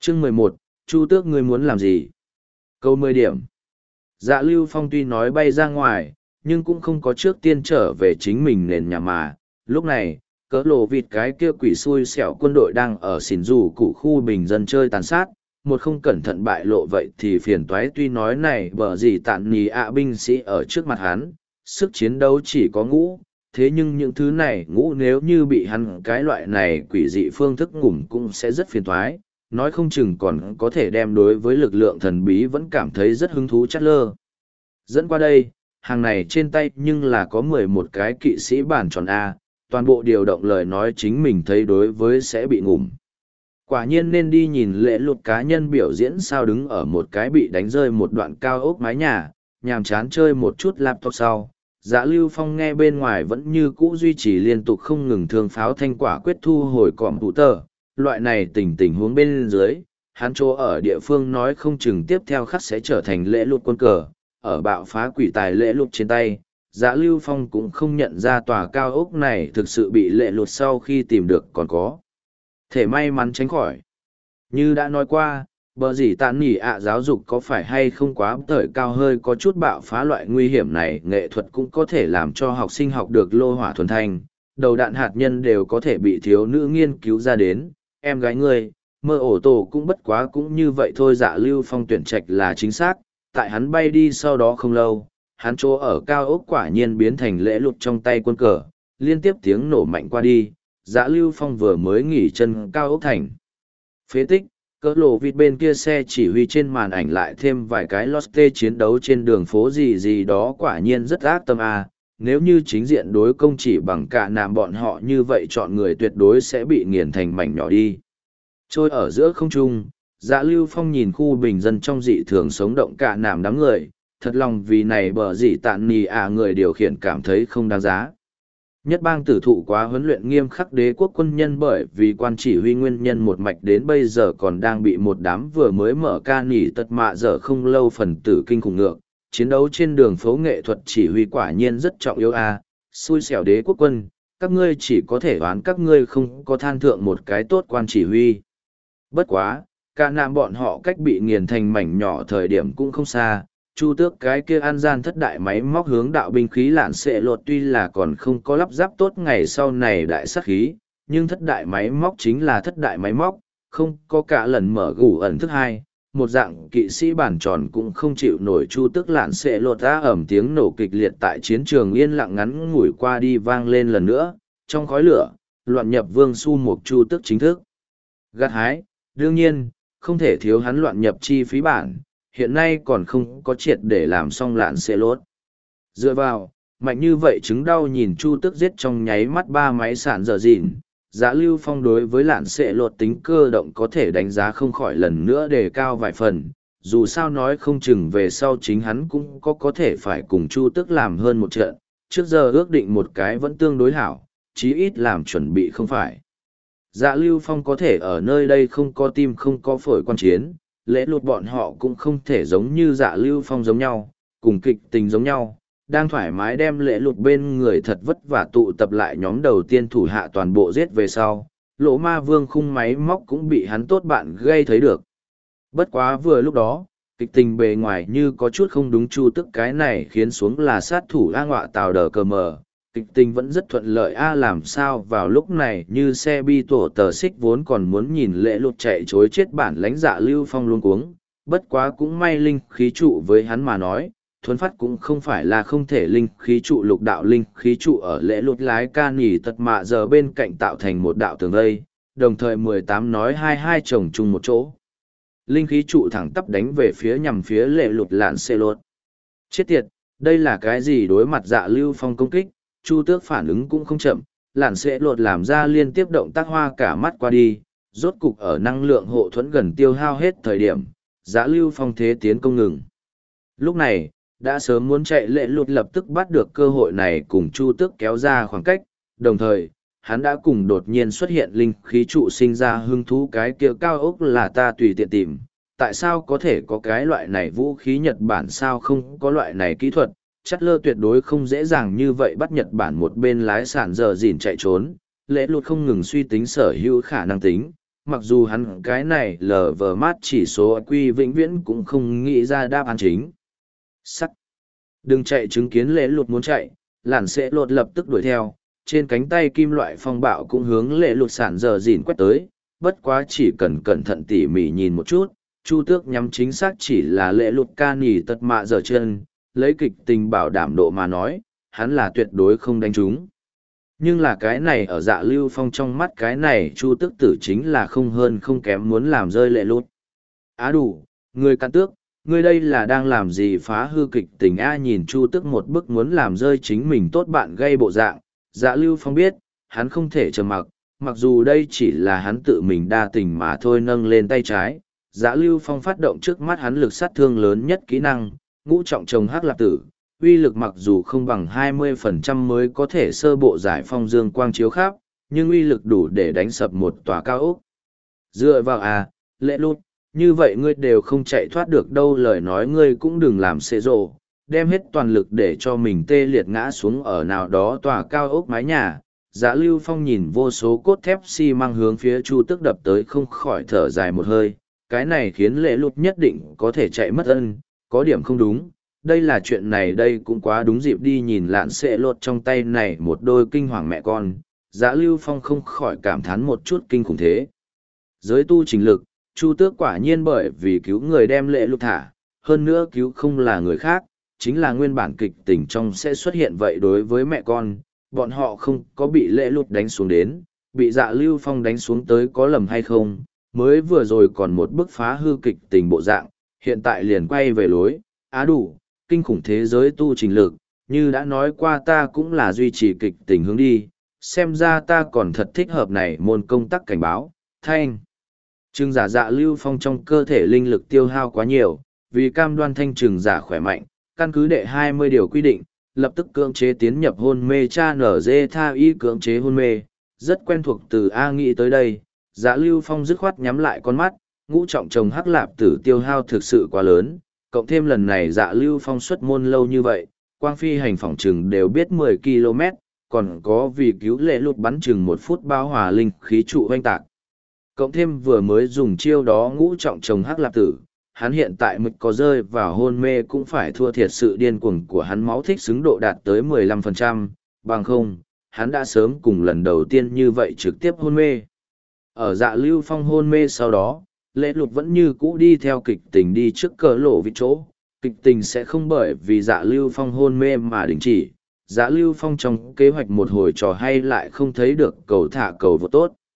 Chương 11, Chu Tước ngươi muốn làm gì? Câu 10 điểm. Dạ Lưu Phong tuy nói bay ra ngoài, nhưng cũng không có trước tiên trở về chính mình nền nhà mà. Lúc này, cỡ lộ vịt cái kia quỷ xui xẻo quân đội đang ở xỉn rủ cụ khu bình dân chơi tàn sát. Một không cẩn thận bại lộ vậy thì phiền toái, tuy nói này bở gì tạn nhì ạ binh sĩ ở trước mặt hắn, sức chiến đấu chỉ có ngũ. Thế nhưng những thứ này ngũ nếu như bị hắn cái loại này quỷ dị phương thức ngủm cũng sẽ rất phiền toái, nói không chừng còn có thể đem đối với lực lượng thần bí vẫn cảm thấy rất hứng thú chát lơ. Dẫn qua đây, hàng này trên tay nhưng là có 11 cái kỵ sĩ bản tròn A, toàn bộ điều động lời nói chính mình thấy đối với sẽ bị ngủm. Quả nhiên nên đi nhìn lễ lụt cá nhân biểu diễn sao, đứng ở một cái bị đánh rơi một đoạn cao ốc mái nhà, nhàm chán chơi một chút laptop sau. Dạ Lưu Phong nghe bên ngoài vẫn như cũ duy trì liên tục không ngừng thương pháo thanh, quả quyết thu hồi cọm thủ tờ. Loại này tình huống bên dưới, hắn chỗ ở địa phương nói không chừng tiếp theo khắc sẽ trở thành lễ lụt quân cờ. Ở bạo phá quỷ tài lễ lụt trên tay, Dạ Lưu Phong cũng không nhận ra tòa cao ốc này thực sự bị lễ lụt sau khi tìm được còn có thể may mắn tránh khỏi. Như đã nói qua, bờ gì tàn nỉ ạ giáo dục có phải hay không quá thời cao, hơi có chút bạo phá loại nguy hiểm này, nghệ thuật cũng có thể làm cho học sinh học được lô hỏa thuần thanh, đầu đạn hạt nhân đều có thể bị thiếu nữ nghiên cứu ra đến. Em gái ngươi, mơ ổ tổ cũng bất quá cũng như vậy thôi. Dạ Lưu Phong tuyển trạch là chính xác, tại hắn bay đi sau đó không lâu, hắn chỗ ở cao ốc quả nhiên biến thành lễ lụt trong tay quân cờ, liên tiếp tiếng nổ mạnh qua đi. Dạ Lưu Phong vừa mới nghỉ chân cao ốc thành phế tích, cỡ lộ vịt bên kia xe chỉ huy trên màn ảnh lại thêm vài cái lotte chiến đấu trên đường phố gì gì đó, quả nhiên rất ác tâm à. Nếu như chính diện đối công chỉ bằng cả nàm bọn họ như vậy, chọn người tuyệt đối sẽ bị nghiền thành mảnh nhỏ đi. Trôi ở giữa không trung, Dạ Lưu Phong nhìn khu bình dân trong dị thường sống động cả nàm đám người, thật lòng vì này bờ dị tạn nì người điều khiển cảm thấy không đáng giá. Nhất bang tử thụ quá huấn luyện nghiêm khắc đế quốc quân nhân, bởi vì quan chỉ huy nguyên nhân một mạch đến bây giờ còn đang bị một đám vừa mới mở ca nỉ tật mạ dở không lâu phần tử kinh khủng ngược. Chiến đấu trên đường phố, nghệ thuật chỉ huy quả nhiên rất trọng yếu a. Xui xẻo đế quốc quân, các ngươi chỉ có thể đoán các ngươi không có than thượng một cái tốt quan chỉ huy. Bất quá, cả nạm bọn họ cách bị nghiền thành mảnh nhỏ thời điểm cũng không xa. Chu Tước cái kia an gian thất đại máy móc hướng đạo binh khí lạn xệ lột tuy là còn không có lắp ráp tốt ngày sau này đại sát khí, nhưng thất đại máy móc chính là thất đại máy móc, không có cả lần mở gủ ẩn thức hai, một dạng kỵ sĩ bản tròn cũng không chịu nổi. Chu Tước lạn xệ lột ra ẩm tiếng nổ kịch liệt tại chiến trường yên lặng ngắn ngủi qua đi vang lên lần nữa, trong khói lửa, loạn nhập vương su một Chu Tước chính thức gặt hái, đương nhiên, không thể thiếu hắn loạn nhập chi phí bản. Hiện nay còn không có triệt để làm xong lạn xe lốt. Dựa vào, mạnh như vậy chứng đau nhìn Chu Tước giết trong nháy mắt 3 máy sản dở dịn. Dạ Lưu Phong đối với lạn xe lột tính cơ động có thể đánh giá không khỏi lần nữa đề cao vài phần. Dù sao nói không chừng về sau chính hắn cũng có thể phải cùng Chu Tước làm hơn một trận. Trước giờ ước định một cái vẫn tương đối hảo, chí ít làm chuẩn bị không phải. Dạ Lưu Phong có thể ở nơi đây không có tim không có phổi quan chiến. Lễ lụt bọn họ cũng không thể giống như Dạ Lưu Phong giống nhau, cùng kịch tình giống nhau, đang thoải mái đem lễ lụt bên người thật vất vả tụ tập lại nhóm đầu tiên thủ hạ toàn bộ giết về sau. Lỗ Ma Vương khung máy móc cũng bị hắn tốt bạn gây thấy được. Bất quá vừa lúc đó, kịch tình bề ngoài như có chút không đúng. Chu Tước cái này khiến xuống là sát thủ A ngọa tào đờ cờ mờ. Kịch tình vẫn rất thuận lợi a, làm sao vào lúc này như xe bi tổ tờ xích vốn còn muốn nhìn lễ lụt chạy chối chết bản lãnh Dạ Lưu Phong luôn cuống. Bất quá cũng may linh khí trụ với hắn mà nói, thuấn phát cũng không phải là không thể. Linh khí trụ lục đạo linh khí trụ ở lễ lụt lái ca nỉ tật mạ giờ bên cạnh tạo thành một đạo tường vây, đồng thời 18 nói 22 chồng chung một chỗ. Linh khí trụ thẳng tắp đánh về phía nhằm phía lễ lụt lạn xe lột. Chết tiệt, đây là cái gì? Đối mặt Dạ Lưu Phong công kích, Chu Tước phản ứng cũng không chậm, lạn sẽ lột làm ra liên tiếp động tác hoa cả mắt qua đi, rốt cục ở năng lượng hộ thuẫn gần tiêu hao hết thời điểm, Dạ Lưu Phong thế tiến công ngừng. Lúc này, đã sớm muốn chạy lễ lụt lập tức bắt được cơ hội này cùng Chu Tước kéo ra khoảng cách, đồng thời, hắn đã cùng đột nhiên xuất hiện linh khí trụ sinh ra hứng thú. Cái kia cao ốc là ta tùy tiện tìm, tại sao có thể có cái loại này vũ khí Nhật Bản, sao không có loại này kỹ thuật? Chắt lơ tuyệt đối không dễ dàng như vậy bắt Nhật Bản một bên lái sản dở dỉn chạy trốn. Lễ lụt không ngừng suy tính sở hữu khả năng tính, mặc dù hắn cái này lờ vờ mát chỉ số quy vĩnh viễn cũng không nghĩ ra đáp án chính. Sắc. Đừng chạy, chứng kiến lễ lụt muốn chạy, làn sẽ lột lập tức đuổi theo, trên cánh tay kim loại phong bạo cũng hướng lễ lụt sản giờ dìn quét tới, bất quá chỉ cần cẩn thận tỉ mỉ nhìn một chút, Chu Tước nhắm chính xác chỉ là lễ lụt ca nỉ tật mạ giờ chân, lấy kịch tình bảo đảm độ mà nói, hắn là tuyệt đối không đánh trúng. Nhưng là cái này ở Dạ Lưu Phong trong mắt cái này Chu Tước tử chính là không hơn không kém muốn làm rơi lễ lụt. Á đủ, người cạn tước, ngươi đây là đang làm gì phá hư kịch tình a? Nhìn Chu Tước một bức muốn làm rơi chính mình tốt bạn gây bộ dạng, Dạ Lưu Phong biết, hắn không thể trầm mặc, mặc dù đây chỉ là hắn tự mình đa tình mà thôi. Nâng lên tay trái, Dạ Lưu Phong phát động trước mắt hắn lực sát thương lớn nhất kỹ năng, ngũ trọng trồng hắc lạp tử, uy lực mặc dù không bằng 20% mới có thể sơ bộ giải phong dương quang chiếu khắp, nhưng uy lực đủ để đánh sập một tòa cao ốc. Dựa vào lễ lụt, như vậy ngươi đều không chạy thoát được đâu. Lời nói ngươi cũng đừng làm xệ rộ, đem hết toàn lực để cho mình tê liệt ngã xuống ở nào đó tòa cao ốc mái nhà. Dạ Lưu Phong nhìn vô số cốt thép xi măng hướng phía Chu Tước đập tới không khỏi thở dài một hơi, cái này khiến lễ lụt nhất định có thể chạy mất ân, có điểm không đúng. Đây là chuyện này đây cũng quá đúng dịp đi. Nhìn lạn xệ lột trong tay này một đôi kinh hoàng mẹ con, Dạ Lưu Phong không khỏi cảm thán một chút kinh khủng thế. Giới tu trình lực, Chu Tước quả nhiên bởi vì cứu người đem lễ lụt thả, hơn nữa cứu không là người khác, chính là nguyên bản kịch tình trong sẽ xuất hiện vậy. Đối với mẹ con, bọn họ không có bị lễ lụt đánh xuống đến, bị Dạ Lưu Phong đánh xuống tới có lầm hay không, mới vừa rồi còn một bức phá hư kịch tình bộ dạng, hiện tại liền quay về lối, đủ, kinh khủng thế giới tu trình lực, như đã nói qua ta cũng là duy trì kịch tình hướng đi, xem ra ta còn thật thích hợp này môn công tắc cảnh báo, thanh. Trừng giả Dạ Lưu Phong trong cơ thể linh lực tiêu hao quá nhiều, vì cam đoan thanh trừng giả khỏe mạnh, căn cứ đệ 20 điều quy định, lập tức cưỡng chế tiến nhập hôn mê. Cha nở dê tha y cưỡng chế hôn mê, rất quen thuộc từ A nghĩ tới đây. Dạ Lưu Phong dứt khoát nhắm lại con mắt, ngũ trọng trồng hắc lạp tử tiêu hao thực sự quá lớn, cộng thêm lần này Dạ Lưu Phong xuất môn lâu như vậy, quang phi hành phỏng chừng đều biết 10 km, còn có vì cứu lễ lụt bắn chừng 1 phút bao hòa linh khí trụ hoanh tạc. Cộng thêm vừa mới dùng chiêu đó ngũ trọng trồng hắc lạp tử, hắn hiện tại mực có rơi vào hôn mê cũng phải thua thiệt sự điên cuồng của hắn, máu thích xứng độ đạt tới 15%, bằng không, hắn đã sớm cùng lần đầu tiên như vậy trực tiếp hôn mê. Ở Dạ Lưu Phong hôn mê sau đó, lễ lụt vẫn như cũ đi theo kịch tình đi trước cờ lỗ vị chỗ, kịch tình sẽ không bởi vì Dạ Lưu Phong hôn mê mà đình chỉ. Dạ Lưu Phong trong kế hoạch một hồi trò hay lại không thấy được cầu thả cầu vô tốt.